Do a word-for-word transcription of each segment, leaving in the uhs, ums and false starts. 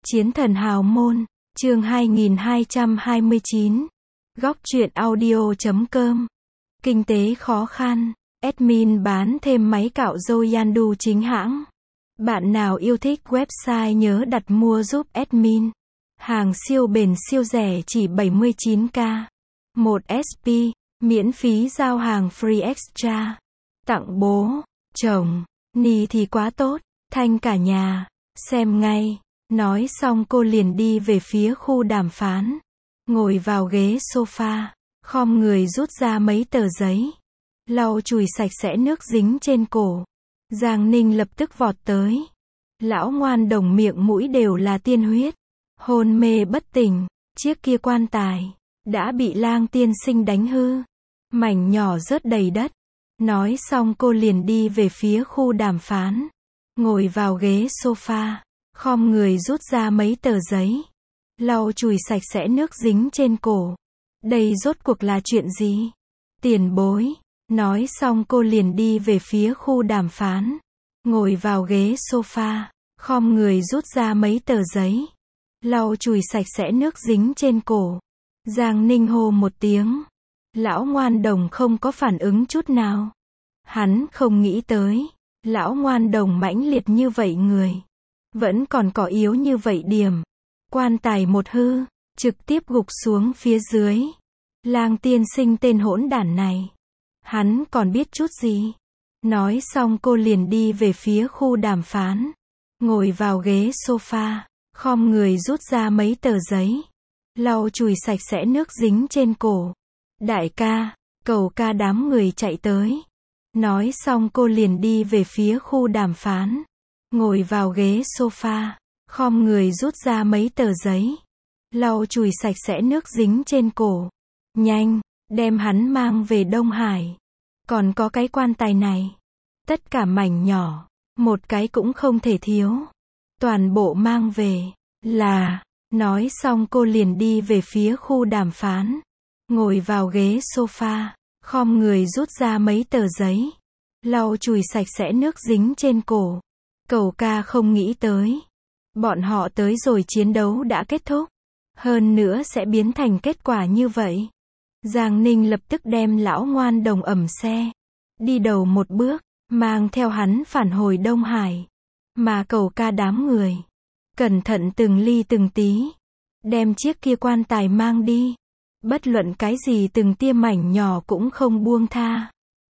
Chiến thần hào môn, chương hai nghìn hai trăm hai mươi chín. Góc truyện audio chấm com. Kinh tế khó khăn, admin bán thêm máy cạo râu Yandu chính hãng. Bạn nào yêu thích website nhớ đặt mua giúp admin. Hàng siêu bền siêu rẻ chỉ bảy mươi chín k. một ét pê, miễn phí giao hàng free extra. Tặng bố, chồng, ni thì quá tốt, thanh cả nhà, xem ngay. Nói xong cô liền đi về phía khu đàm phán. Ngồi vào ghế sofa, khom người rút ra mấy tờ giấy. Lau chùi sạch sẽ nước dính trên cổ. Giang Ninh lập tức vọt tới. Lão ngoan đồng miệng mũi đều là tiên huyết. Hôn mê bất tỉnh, chiếc kia quan tài đã bị Lang tiên sinh đánh hư. Mảnh nhỏ rớt đầy đất. Nói xong cô liền đi về phía khu đàm phán. Ngồi vào ghế sofa, khom người rút ra mấy tờ giấy. Lau chùi sạch sẽ nước dính trên cổ. Đây rốt cuộc là chuyện gì? Tiền bối. Nói xong cô liền đi về phía khu đàm phán. Ngồi vào ghế sofa, khom người rút ra mấy tờ giấy. Lau chùi sạch sẽ nước dính trên cổ. Giang Ninh hô một tiếng. Lão ngoan đồng không có phản ứng chút nào. Hắn không nghĩ tới. Lão ngoan đồng mãnh liệt như vậy người. Vẫn còn có yếu như vậy điểm. Quan tài một hư, trực tiếp gục xuống phía dưới. Lang tiên sinh tên hỗn đản này. Hắn còn biết chút gì? Nói xong cô liền đi về phía khu đàm phán. Ngồi vào ghế sofa, khom người rút ra mấy tờ giấy. Lau chùi sạch sẽ nước dính trên cổ. Đại ca, cầu ca đám người chạy tới. Nói xong cô liền đi về phía khu đàm phán. Ngồi vào ghế sofa, khom người rút ra mấy tờ giấy. Lau chùi sạch sẽ nước dính trên cổ. Nhanh, đem hắn mang về Đông Hải. Còn có cái quan tài này. Tất cả mảnh nhỏ, một cái cũng không thể thiếu. Toàn bộ mang về, là. Nói xong cô liền đi về phía khu đàm phán. Ngồi vào ghế sofa, khom người rút ra mấy tờ giấy. Lau chùi sạch sẽ nước dính trên cổ. Cầu ca không nghĩ tới. Bọn họ tới rồi chiến đấu đã kết thúc. Hơn nữa sẽ biến thành kết quả như vậy. Giang Ninh lập tức đem lão ngoan đồng ẩm xe. Đi đầu một bước, mang theo hắn phản hồi Đông Hải. Mà cầu ca đám người. Cẩn thận từng ly từng tí. Đem chiếc kia quan tài mang đi. Bất luận cái gì từng tia mảnh nhỏ cũng không buông tha.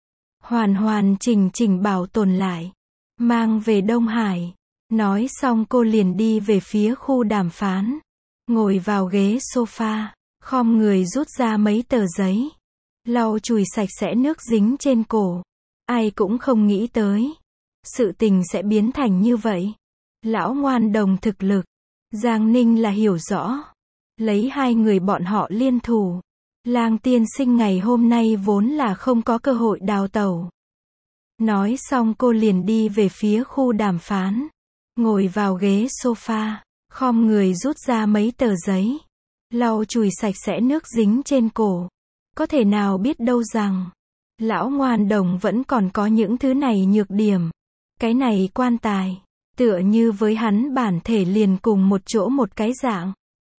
Hoàn hoàn chỉnh chỉnh bảo tồn lại. Mang về Đông Hải. Nói xong cô liền đi về phía khu đàm phán. Ngồi vào ghế sofa, khom người rút ra mấy tờ giấy. Lau chùi sạch sẽ nước dính trên cổ. Ai cũng không nghĩ tới. Sự tình sẽ biến thành như vậy. Lão ngoan đồng thực lực. Giang Ninh là hiểu rõ. Lấy hai người bọn họ liên thủ. Lang tiên sinh ngày hôm nay vốn là không có cơ hội đào tẩu. Nói xong cô liền đi về phía khu đàm phán. Ngồi vào ghế sofa, khom người rút ra mấy tờ giấy. Lau chùi sạch sẽ nước dính trên cổ. Có thể nào biết đâu rằng, lão ngoan đồng vẫn còn có những thứ này nhược điểm. Cái này quan tài, tựa như với hắn bản thể liền cùng một chỗ một cái dạng.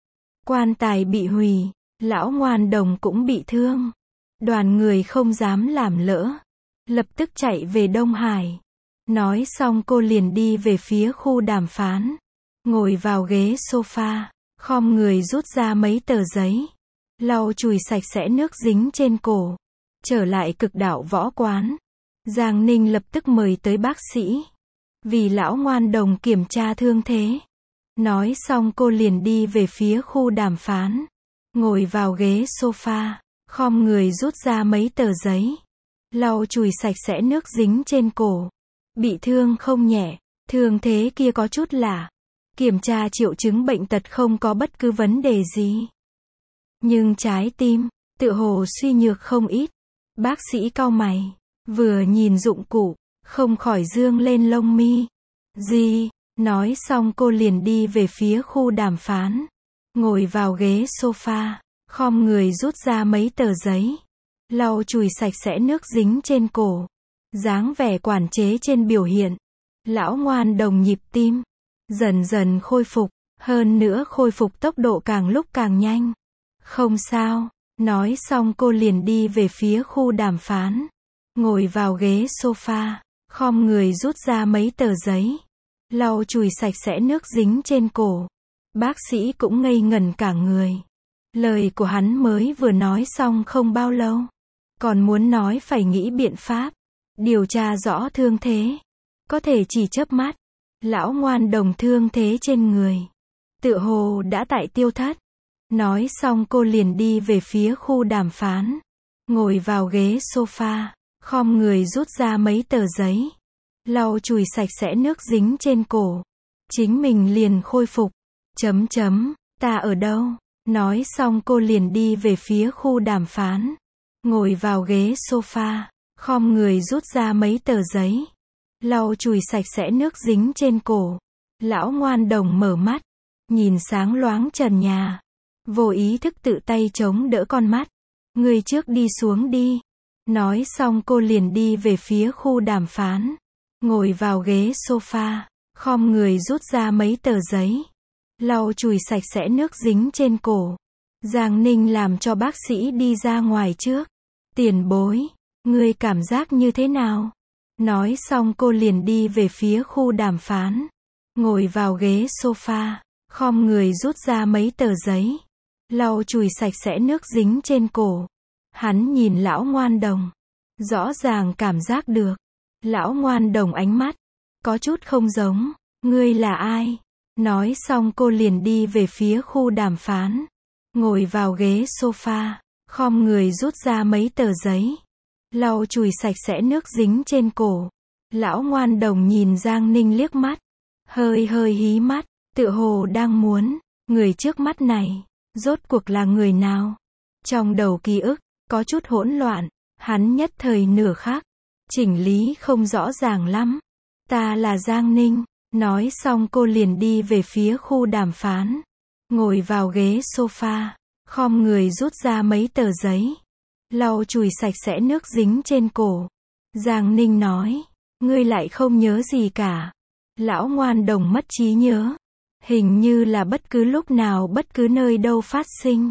Quan tài bị hủy, lão ngoan đồng cũng bị thương. Đoàn người không dám làm lỡ. Lập tức chạy về Đông Hải. Nói xong cô liền đi về phía khu đàm phán. Ngồi vào ghế sofa, khom người rút ra mấy tờ giấy. Lau chùi sạch sẽ nước dính trên cổ. Trở lại cực đạo võ quán. Giang Ninh lập tức mời tới bác sĩ. Vì lão ngoan đồng kiểm tra thương thế. Nói xong cô liền đi về phía khu đàm phán. Ngồi vào ghế sofa, khom người rút ra mấy tờ giấy. Lau chùi sạch sẽ nước dính trên cổ. Bị thương không nhẹ, thương thế kia có chút lạ. Kiểm tra triệu chứng bệnh tật không có bất cứ vấn đề gì. Nhưng trái tim, tựa hồ suy nhược không ít. Bác sĩ cau mày, vừa nhìn dụng cụ, không khỏi dương lên lông mi. Gì? Nói xong cô liền đi về phía khu đàm phán. Ngồi vào ghế sofa, khom người rút ra mấy tờ giấy. Lau chùi sạch sẽ nước dính trên cổ. Dáng vẻ quản chế trên biểu hiện. Lão ngoan đồng nhịp tim dần dần khôi phục. Hơn nữa khôi phục tốc độ càng lúc càng nhanh. Không sao. Nói xong cô liền đi về phía khu đàm phán. Ngồi vào ghế sofa, khom người rút ra mấy tờ giấy. Lau chùi sạch sẽ nước dính trên cổ. Bác sĩ cũng ngây ngẩn cả người. Lời của hắn mới vừa nói xong không bao lâu. Còn muốn nói phải nghĩ biện pháp. Điều tra rõ thương thế. Có thể chỉ chớp mắt. Lão ngoan đồng thương thế trên người. Tựa hồ đã tại tiêu thất. Nói xong cô liền đi về phía khu đàm phán. Ngồi vào ghế sofa, khom người rút ra mấy tờ giấy. Lau chùi sạch sẽ nước dính trên cổ. Chính mình liền khôi phục. Chấm chấm, ta ở đâu? Nói xong cô liền đi về phía khu đàm phán. Ngồi vào ghế sofa, khom người rút ra mấy tờ giấy. Lau chùi sạch sẽ nước dính trên cổ. Lão ngoan đồng mở mắt. Nhìn sáng loáng trần nhà. Vô ý thức tự tay chống đỡ con mắt. Người trước đi xuống đi. Nói xong cô liền đi về phía khu đàm phán. Ngồi vào ghế sofa, khom người rút ra mấy tờ giấy. Lau chùi sạch sẽ nước dính trên cổ. Giang Ninh làm cho bác sĩ đi ra ngoài trước. Tiền bối, ngươi cảm giác như thế nào? Nói xong cô liền đi về phía khu đàm phán. Ngồi vào ghế sofa, khom người rút ra mấy tờ giấy. Lau chùi sạch sẽ nước dính trên cổ. Hắn nhìn lão ngoan đồng. Rõ ràng cảm giác được. Lão ngoan đồng ánh mắt. Có chút không giống. Ngươi là ai? Nói xong cô liền đi về phía khu đàm phán. Ngồi vào ghế sofa. Khom người rút ra mấy tờ giấy. Lau chùi sạch sẽ nước dính trên cổ. Lão ngoan đồng nhìn Giang Ninh liếc mắt. Hơi hơi hí mắt. Tựa hồ đang muốn. Người trước mắt này. Rốt cuộc là người nào? Trong đầu ký ức. Có chút hỗn loạn. Hắn nhất thời nửa khắc. Chỉnh lý không rõ ràng lắm. Ta là Giang Ninh. Nói xong cô liền đi về phía khu đàm phán. Ngồi vào ghế sofa. Khom người rút ra mấy tờ giấy. Lau chùi sạch sẽ nước dính trên cổ. Giang Ninh nói. Ngươi lại không nhớ gì cả. Lão ngoan đồng mất trí nhớ. Hình như là bất cứ lúc nào bất cứ nơi đâu phát sinh.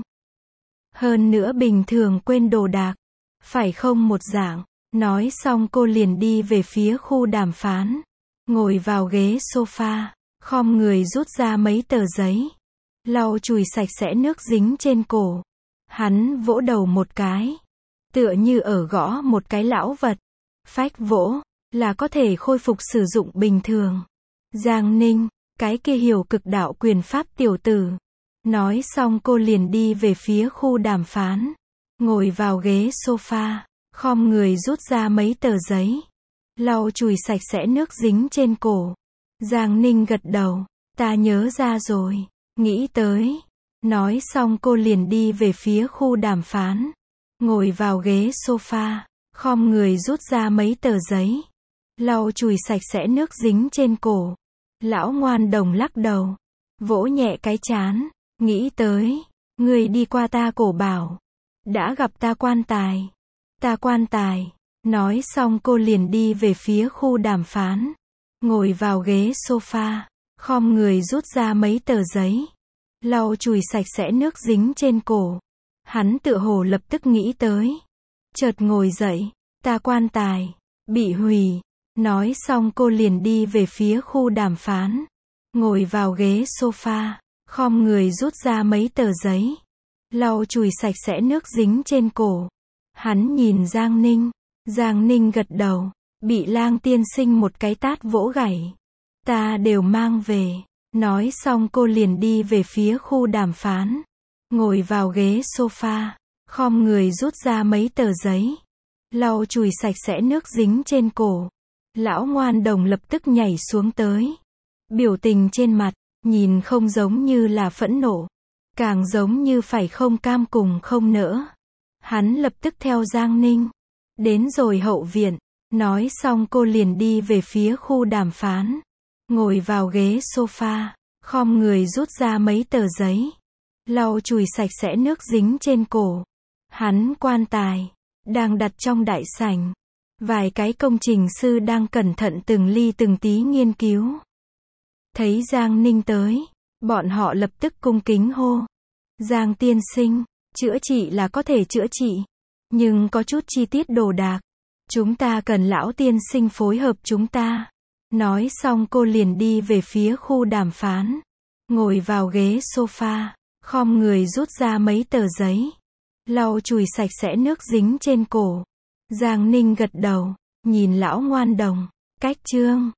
Hơn nữa bình thường quên đồ đạc. Phải không một dạng. Nói xong cô liền đi về phía khu đàm phán. Ngồi vào ghế sofa. Khom người rút ra mấy tờ giấy. Lau chùi sạch sẽ nước dính trên cổ. Hắn vỗ đầu một cái. Tựa như ở gõ một cái lão vật. Phách vỗ. Là có thể khôi phục sử dụng bình thường. Giang Ninh. Cái kia hiểu cực đạo quyền pháp tiểu tử. Nói xong cô liền đi về phía khu đàm phán. Ngồi vào ghế sofa. Khom người rút ra mấy tờ giấy. Lau chùi sạch sẽ nước dính trên cổ. Giang Ninh gật đầu. Ta nhớ ra rồi. Nghĩ tới. Nói xong cô liền đi về phía khu đàm phán. Ngồi vào ghế sofa. Khom người rút ra mấy tờ giấy. Lau chùi sạch sẽ nước dính trên cổ. Lão ngoan đồng lắc đầu. Vỗ nhẹ cái trán. Nghĩ tới. Người đi qua ta cổ bảo. Đã gặp ta quan tài. Ta quan tài. Nói xong cô liền đi về phía khu đàm phán. Ngồi vào ghế sofa. Khom người rút ra mấy tờ giấy. Lau chùi sạch sẽ nước dính trên cổ. Hắn tựa hồ lập tức nghĩ tới. Chợt ngồi dậy. Ta quan tài. Bị hủy. Nói xong cô liền đi về phía khu đàm phán. Ngồi vào ghế sofa. Khom người rút ra mấy tờ giấy. Lau chùi sạch sẽ nước dính trên cổ. Hắn nhìn Giang Ninh. Giang Ninh gật đầu. Bị Lang tiên sinh một cái tát vỗ gãy. Ta đều mang về. Nói xong cô liền đi về phía khu đàm phán. Ngồi vào ghế sofa. Khom người rút ra mấy tờ giấy. Lau chùi sạch sẽ nước dính trên cổ. Lão ngoan đồng lập tức nhảy xuống tới. Biểu tình trên mặt. Nhìn không giống như là phẫn nộ. Càng giống như phải không cam cùng không nỡ. Hắn lập tức theo Giang Ninh. Đến rồi hậu viện. Nói xong cô liền đi về phía khu đàm phán. Ngồi vào ghế sofa. Khom người rút ra mấy tờ giấy. Lau chùi sạch sẽ nước dính trên cổ. Hắn quan tài. Đang đặt trong đại sảnh. Vài cái công trình sư đang cẩn thận từng ly từng tí nghiên cứu. Thấy Giang Ninh tới. Bọn họ lập tức cung kính hô. Giang tiên sinh, chữa trị là có thể chữa trị. Nhưng có chút chi tiết đồ đạc. Chúng ta cần lão tiên sinh phối hợp chúng ta. Nói xong cô liền đi về phía khu đàm phán. Ngồi vào ghế sofa. Khom người rút ra mấy tờ giấy. Lau chùi sạch sẽ nước dính trên cổ. Giang Ninh gật đầu. Nhìn lão ngoan đồng. Cách chương.